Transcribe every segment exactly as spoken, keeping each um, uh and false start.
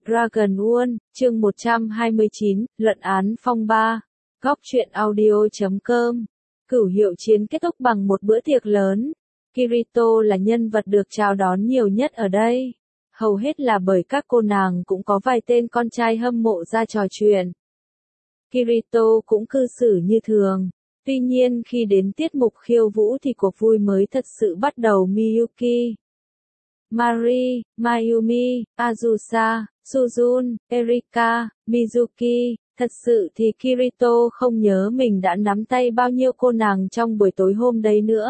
Dragon World, chương một trăm hai mươi chín, luận án phong ba. Góc truyện audio chấm com. Cửu hiệu chiến kết thúc bằng một bữa tiệc lớn. Kirito là nhân vật được chào đón nhiều nhất ở đây. Hầu hết là bởi các cô nàng cũng có vài tên con trai hâm mộ ra trò chuyện. Kirito cũng cư xử như thường. Tuy nhiên khi đến tiết mục khiêu vũ thì cuộc vui mới thật sự bắt đầu. Miyuki, Mari, Mayumi, Azusa, Suzun, Erika, Mizuki, thật sự thì Kirito không nhớ mình đã nắm tay bao nhiêu cô nàng trong buổi tối hôm đấy nữa.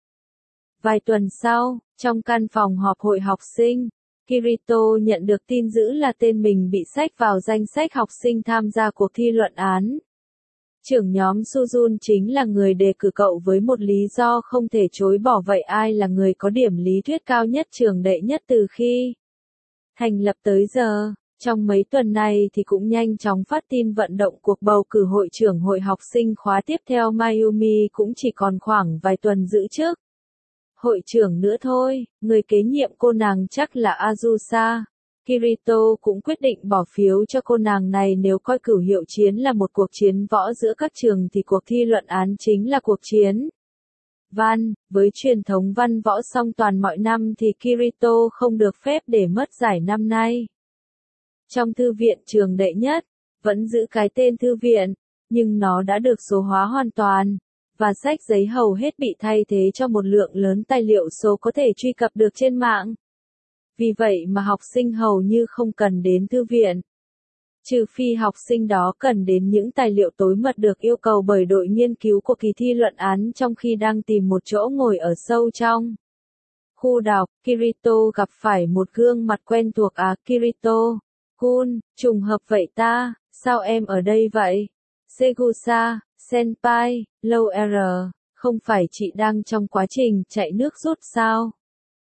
Vài tuần sau, trong căn phòng họp hội học sinh, Kirito nhận được tin dữ là tên mình bị xách vào danh sách học sinh tham gia cuộc thi luận án. Trưởng nhóm Suzun chính là người đề cử cậu với một lý do không thể chối bỏ. Vậy ai là người có điểm lý thuyết cao nhất trường đệ nhất từ khi thành lập tới giờ? Trong mấy tuần này thì cũng nhanh chóng phát tin vận động cuộc bầu cử hội trưởng hội học sinh khóa tiếp theo. Mayumi cũng chỉ còn khoảng vài tuần giữ chức hội trưởng nữa thôi, người kế nhiệm cô nàng chắc là Azusa. Kirito cũng quyết định bỏ phiếu cho cô nàng này. Nếu coi cửu hiệu chiến là một cuộc chiến võ giữa các trường thì cuộc thi luận án chính là cuộc chiến văn. Với truyền thống văn võ song toàn mọi năm thì Kirito không được phép để mất giải năm nay. Trong thư viện trường đệ nhất, vẫn giữ cái tên thư viện, nhưng nó đã được số hóa hoàn toàn, và sách giấy hầu hết bị thay thế cho một lượng lớn tài liệu số có thể truy cập được trên mạng. Vì vậy mà học sinh hầu như không cần đến thư viện. Trừ phi học sinh đó cần đến những tài liệu tối mật được yêu cầu bởi đội nghiên cứu của kỳ thi luận án trong khi đang tìm một chỗ ngồi ở sâu trong khu đọc. Kirito gặp phải một gương mặt quen thuộc. À, Kirito Kun, trùng hợp vậy ta, sao em ở đây vậy? Segusa, Senpai, lâu R, không phải chị đang trong quá trình chạy nước rút sao?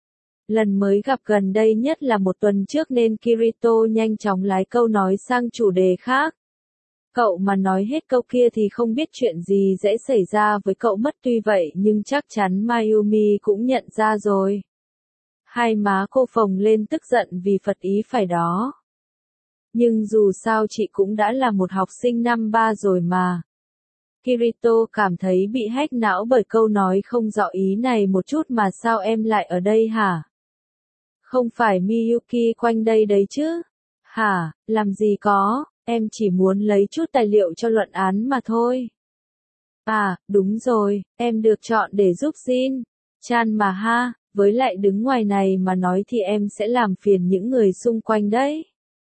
Lần mới gặp gần đây nhất là một tuần trước nên Kirito nhanh chóng lái câu nói sang chủ đề khác. Cậu mà nói hết câu kia thì không biết chuyện gì sẽ xảy ra với cậu mất. Tuy vậy nhưng chắc chắn Mayumi cũng nhận ra rồi. Hai má cô phồng lên tức giận vì phật ý phải đó. Nhưng dù sao chị cũng đã là một học sinh năm ba rồi mà. Kirito cảm thấy bị hack não bởi câu nói không rõ ý này một chút. Mà sao em lại ở đây hả? Không phải Miyuki quanh đây đấy chứ? Hả, làm gì có, em chỉ muốn lấy chút tài liệu cho luận án mà thôi. À, đúng rồi, em được chọn để giúp Jin Chan mà ha, với lại đứng ngoài này mà nói thì em sẽ làm phiền những người xung quanh đấy.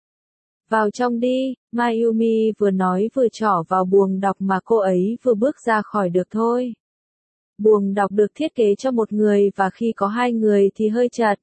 Vào trong đi, Mayumi vừa nói vừa trỏ vào buồng đọc mà cô ấy vừa bước ra khỏi được thôi. Buồng đọc được thiết kế cho một người và khi có hai người thì hơi chật.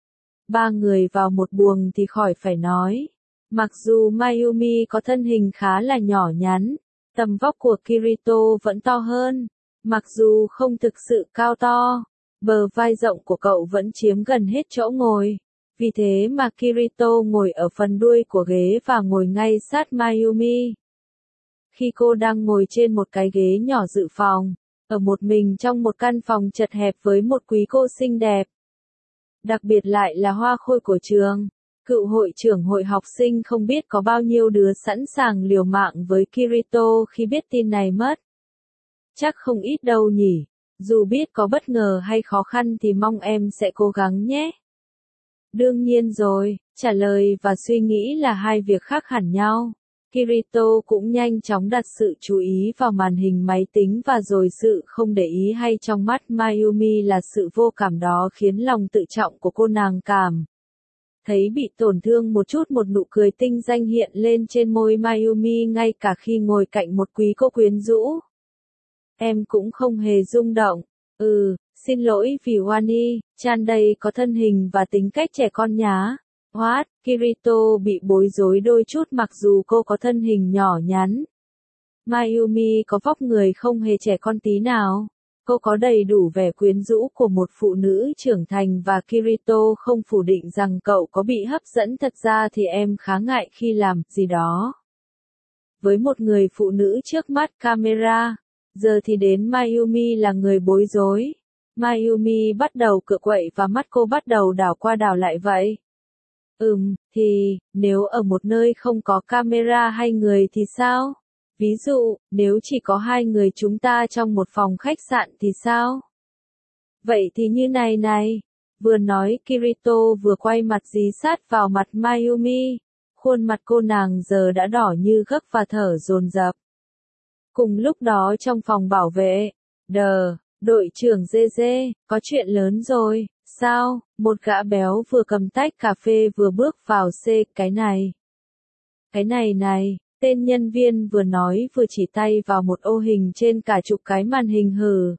Ba người vào một buồng thì khỏi phải nói. Mặc dù Mayumi có thân hình khá là nhỏ nhắn, tầm vóc của Kirito vẫn to hơn. Mặc dù không thực sự cao to, bờ vai rộng của cậu vẫn chiếm gần hết chỗ ngồi. Vì thế mà Kirito ngồi ở phần đuôi của ghế và ngồi ngay sát Mayumi. Khi cô đang ngồi trên một cái ghế nhỏ dự phòng, ở một mình trong một căn phòng chật hẹp với một quý cô xinh đẹp. Đặc biệt lại là hoa khôi của trường, cựu hội trưởng hội học sinh không biết có bao nhiêu đứa sẵn sàng liều mạng với Kirito khi biết tin này mất. Chắc không ít đâu nhỉ, dù biết có bất ngờ hay khó khăn thì mong em sẽ cố gắng nhé. Đương nhiên rồi, trả lời và suy nghĩ là hai việc khác hẳn nhau. Kirito cũng nhanh chóng đặt sự chú ý vào màn hình máy tính và rồi sự không để ý hay trong mắt Mayumi là sự vô cảm đó khiến lòng tự trọng của cô nàng cảm thấy bị tổn thương một chút. Một nụ cười tinh danh hiện lên trên môi Mayumi ngay cả khi ngồi cạnh một quý cô quyến rũ. Em cũng không hề rung động. Ừ, xin lỗi vì Wani, Chan đây có thân hình và tính cách trẻ con nhá. What? Kirito bị bối rối đôi chút mặc dù cô có thân hình nhỏ nhắn. Mayumi có vóc người không hề trẻ con tí nào. Cô có đầy đủ vẻ quyến rũ của một phụ nữ trưởng thành và Kirito không phủ định rằng cậu có bị hấp dẫn. Thật ra thì em khá ngại khi làm gì đó với một người phụ nữ trước mắt camera. Giờ thì đến Mayumi là người bối rối. Mayumi bắt đầu cựa quậy và mắt cô bắt đầu đảo qua đảo lại vậy. Ừm, thì, nếu ở một nơi không có camera hay người thì sao? Ví dụ, nếu chỉ có hai người chúng ta trong một phòng khách sạn thì sao? Vậy thì như này này. Vừa nói Kirito vừa quay mặt dí sát vào mặt Mayumi. Khuôn mặt cô nàng giờ đã đỏ như gấc và thở dồn dập. Cùng lúc đó trong phòng bảo vệ, đờ, đội trưởng dê dê, có chuyện lớn rồi, sao? Một gã béo vừa cầm tách cà phê vừa bước vào C, cái này. Cái này này, tên nhân viên vừa nói vừa chỉ tay vào một ô hình trên cả chục cái màn hình hừ.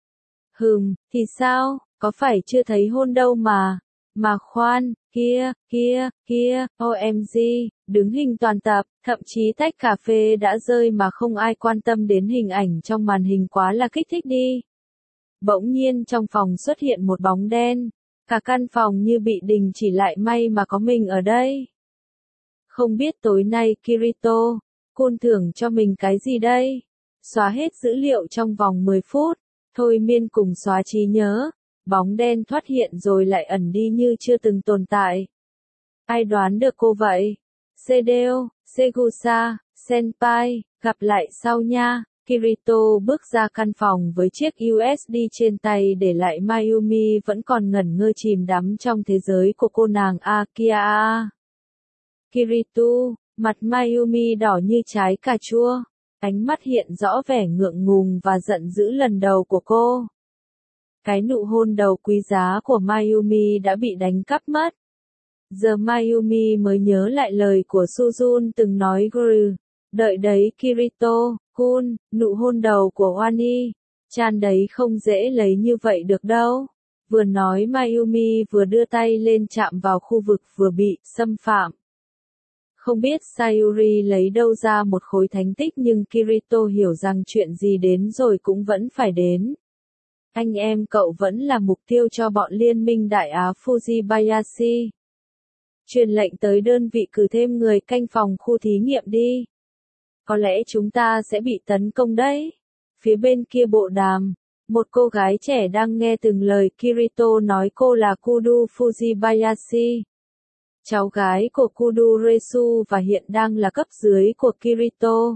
Hừm, thì sao, có phải chưa thấy hôn đâu mà. Mà khoan, kia, kia, kia, o em giê, đứng hình toàn tập, thậm chí tách cà phê đã rơi mà không ai quan tâm đến hình ảnh trong màn hình quá là kích thích đi. Bỗng nhiên trong phòng xuất hiện một bóng đen, cả căn phòng như bị đình chỉ lại, may mà có mình ở đây. Không biết tối nay Kirito, Kun thưởng cho mình cái gì đây? Xóa hết dữ liệu trong vòng mười phút, thôi miên cùng xóa trí nhớ. Bóng đen thoát hiện rồi lại ẩn đi như chưa từng tồn tại. Ai đoán được cô vậy? Sedeo, Segusa, Senpai, gặp lại sau nha. Kirito bước ra căn phòng với chiếc u ét bê trên tay, để lại Mayumi vẫn còn ngẩn ngơ chìm đắm trong thế giới của cô nàng Akia. Kirito, mặt Mayumi đỏ như trái cà chua. Ánh mắt hiện rõ vẻ ngượng ngùng và giận dữ lần đầu của cô. Cái nụ hôn đầu quý giá của Mayumi đã bị đánh cắp mất. Giờ Mayumi mới nhớ lại lời của Suzun từng nói Guru. Đợi đấy Kirito, Kun, nụ hôn đầu của Wani. Chan đấy không dễ lấy như vậy được đâu. Vừa nói Mayumi vừa đưa tay lên chạm vào khu vực vừa bị xâm phạm. Không biết Sayuri lấy đâu ra một khối thánh tích, nhưng Kirito hiểu rằng chuyện gì đến rồi cũng vẫn phải đến. Anh em cậu vẫn là mục tiêu cho bọn Liên minh Đại Á Fujibayashi. Truyền lệnh tới đơn vị cử thêm người canh phòng khu thí nghiệm đi. Có lẽ chúng ta sẽ bị tấn công đấy. Phía bên kia bộ đàm, một cô gái trẻ đang nghe từng lời Kirito nói. Cô là Kudu Fujibayashi, cháu gái của Kudu Resu và hiện đang là cấp dưới của Kirito.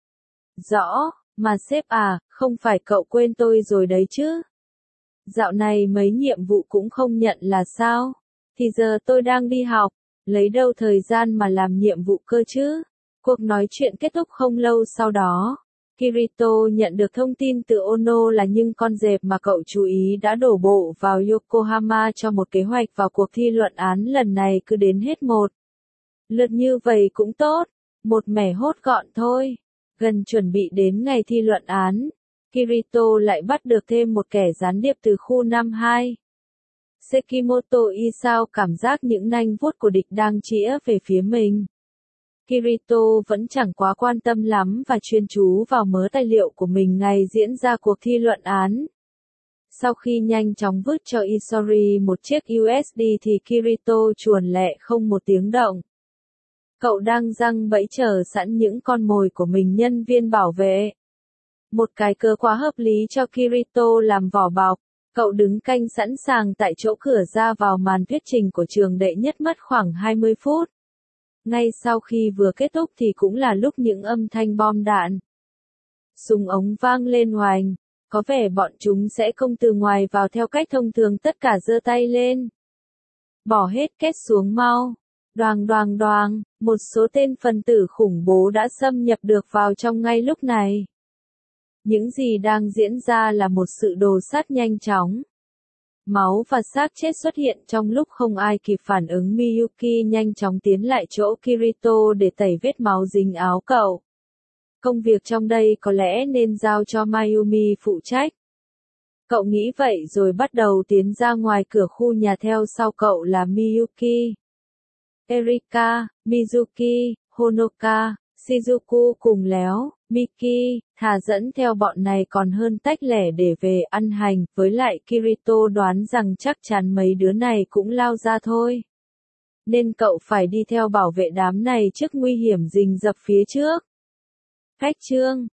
Rõ, mà sếp à, không phải cậu quên tôi rồi đấy chứ? Dạo này mấy nhiệm vụ cũng không nhận là sao? Thì giờ tôi đang đi học, lấy đâu thời gian mà làm nhiệm vụ cơ chứ? Cuộc nói chuyện kết thúc không lâu sau đó. Kirito nhận được thông tin từ Ono là những con dẹp mà cậu chú ý đã đổ bộ vào Yokohama cho một kế hoạch vào cuộc thi luận án lần này cứ đến hết một lượt như vậy cũng tốt, một mẻ hốt gọn thôi. Gần chuẩn bị đến ngày thi luận án, Kirito lại bắt được thêm một kẻ gián điệp từ khu năm hai. Sekimoto Isao cảm giác những nanh vuốt của địch đang chĩa về phía mình. Kirito vẫn chẳng quá quan tâm lắm và chuyên chú vào mớ tài liệu của mình ngày diễn ra cuộc thi luận án. Sau khi nhanh chóng vứt cho Isori một chiếc u ét bê thì Kirito chuồn lẹ không một tiếng động. Cậu đang giăng bẫy chờ sẵn những con mồi của mình. Nhân viên bảo vệ. Một cái cớ quá hợp lý cho Kirito làm vỏ bọc. Cậu đứng canh sẵn sàng tại chỗ cửa ra vào màn thuyết trình của trường đệ nhất mất khoảng hai mươi phút. Ngay sau khi vừa kết thúc thì cũng là lúc những âm thanh bom đạn, súng ống vang lên hoành. Có vẻ bọn chúng sẽ công từ ngoài vào theo cách thông thường, tất cả giơ tay lên. Bỏ hết két xuống mau. Đoàng đoàng đoàng, một số tên phần tử khủng bố đã xâm nhập được vào trong ngay lúc này. Những gì đang diễn ra là một sự đồ sát nhanh chóng. Máu và xác chết xuất hiện trong lúc không ai kịp phản ứng. Miyuki nhanh chóng tiến lại chỗ Kirito để tẩy vết máu dính áo cậu. Công việc trong đây có lẽ nên giao cho Mayumi phụ trách. Cậu nghĩ vậy rồi bắt đầu tiến ra ngoài cửa khu nhà. Theo sau cậu là Miyuki, Erika, Mizuki, Honoka, Shizuku cùng Léo, Miki, thà dẫn theo bọn này còn hơn tách lẻ để về ăn hành. Với lại Kirito đoán rằng chắc chắn mấy đứa này cũng lao ra thôi. Nên cậu phải đi theo bảo vệ đám này trước nguy hiểm rình rập phía trước. Cách chương